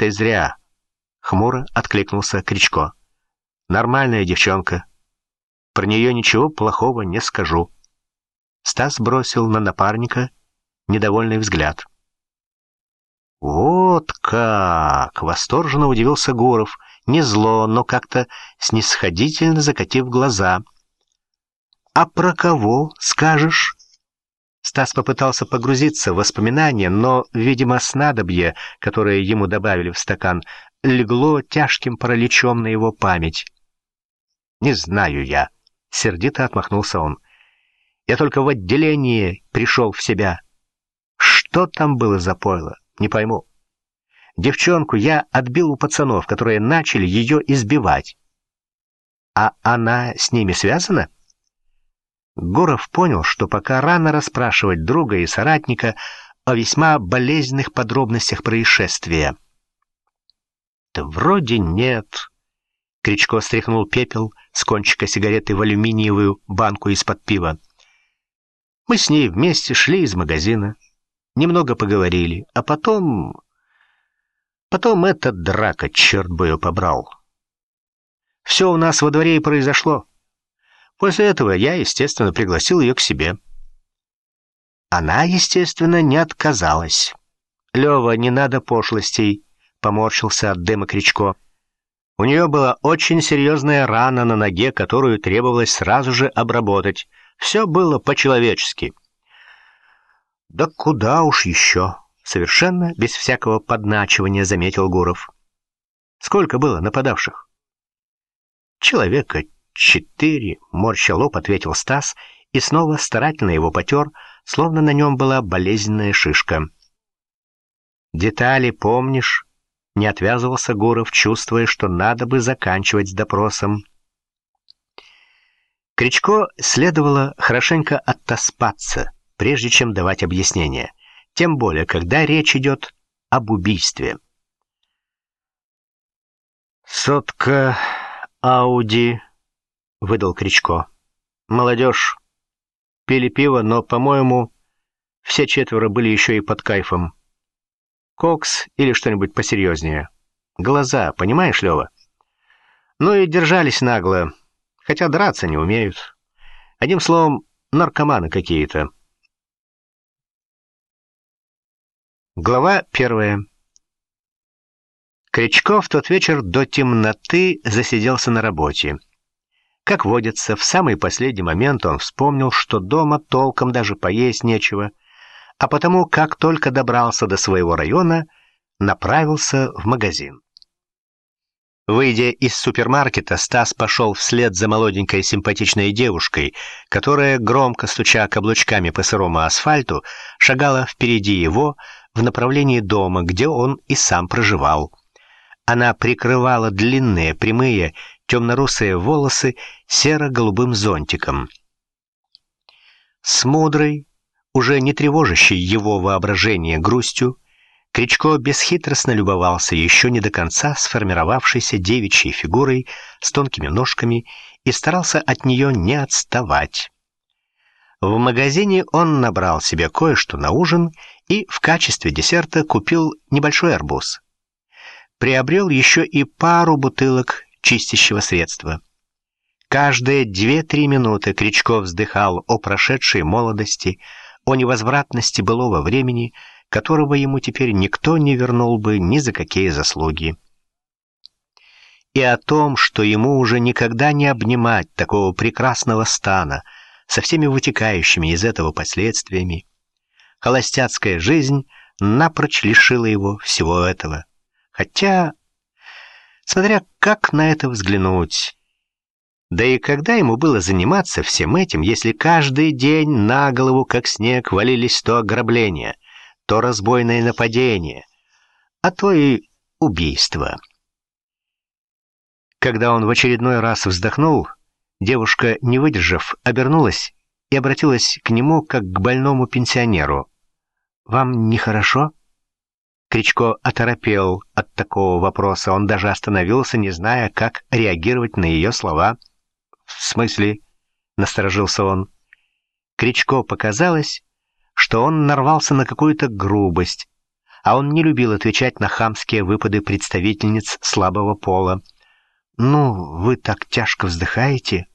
«Ты зря», — хмуро откликнулся Кричко. «Нормальная девчонка. Про нее ничего плохого не скажу». Стас бросил на напарника недовольный взгляд. «Вот как!» — восторженно удивился Гуров, не зло, но как-то снисходительно закатив глаза. «А про кого скажешь?» Стас попытался погрузиться в воспоминания, но, видимо, снадобье, которое ему добавили в стакан, легло тяжким параличом на его память. «Не знаю я», — сердито отмахнулся он. «Я только в отделении пришел в себя. Что там было за пойло, не пойму. Девчонку я отбил у пацанов, которые начали ее избивать. А она с ними связана?» Гуров понял, что пока рано расспрашивать друга и соратника о весьма болезненных подробностях происшествия. «Да вроде нет». Кричко стряхнул пепел с кончика сигареты в алюминиевую банку из-под пива. «Мы с ней вместе шли из магазина, немного поговорили, а потом эта драка, черт бы ее побрал. Все у нас во дворе и произошло. После этого я, естественно, пригласил ее к себе. Она, естественно, не отказалась. «Лева, не надо пошлостей», — поморщился от дыма Кричко. «У нее была очень серьезная рана на ноге, которую требовалось сразу же обработать. Все было по-человечески». «Да куда уж еще», — совершенно без всякого подначивания заметил Гуров. «Сколько было нападавших?» «Человека 4, морща лоб, ответил Стас и снова старательно его потер, словно на нем была болезненная шишка. «Детали помнишь?» — не отвязывался Гуров, чувствуя, что надо бы заканчивать с допросом. Кричко следовало хорошенько оттоспаться, прежде чем давать объяснения, тем более, когда речь идет об убийстве. «Сотка Ауди», — выдал Кричко. «Молодежь. Пили пиво, но, по-моему, все 4 были еще и под кайфом. Кокс или что-нибудь посерьезнее. Глаза, понимаешь, Лева? Ну и держались нагло, хотя драться не умеют. Одним словом, наркоманы какие-то». Глава 1. Кричко в тот вечер до темноты засиделся на работе. Как водится, в самый последний момент он вспомнил, что дома толком даже поесть нечего, а потому, как только добрался до своего района, направился в магазин. Выйдя из супермаркета, Стас пошел вслед за молоденькой симпатичной девушкой, которая, громко стуча каблучками по сырому асфальту, шагала впереди его в направлении дома, где он и сам проживал. Она прикрывала длинные, прямые, темно-русые волосы серо-голубым зонтиком. С мудрой, уже не тревожащей его воображение грустью, Кричко бесхитростно любовался еще не до конца сформировавшейся девичьей фигурой с тонкими ножками и старался от нее не отставать. В магазине он набрал себе кое-что на ужин и в качестве десерта купил небольшой арбуз. Приобрел еще и пару бутылок чистящего средства. Каждые 2-3 минуты Кричко вздыхал о прошедшей молодости, о невозвратности былого времени, которого ему теперь никто не вернул бы ни за какие заслуги. И о том, что ему уже никогда не обнимать такого прекрасного стана, со всеми вытекающими из этого последствиями. Холостяцкая жизнь напрочь лишила его всего этого. Хотя, смотря как на это взглянуть. Да и когда ему было заниматься всем этим, если каждый день на голову, как снег, валились то ограбления, то разбойное нападение, а то и убийство. Когда он в очередной раз вздохнул, девушка, не выдержав, обернулась и обратилась к нему, как к больному пенсионеру. «Вам нехорошо?» Кричко оторопел от такого вопроса. Он даже остановился, не зная, как реагировать на ее слова. «В смысле?» — насторожился он. Кричко показалось, что он нарвался на какую-то грубость, а он не любил отвечать на хамские выпады представительниц слабого пола. «Ну, вы так тяжко вздыхаете».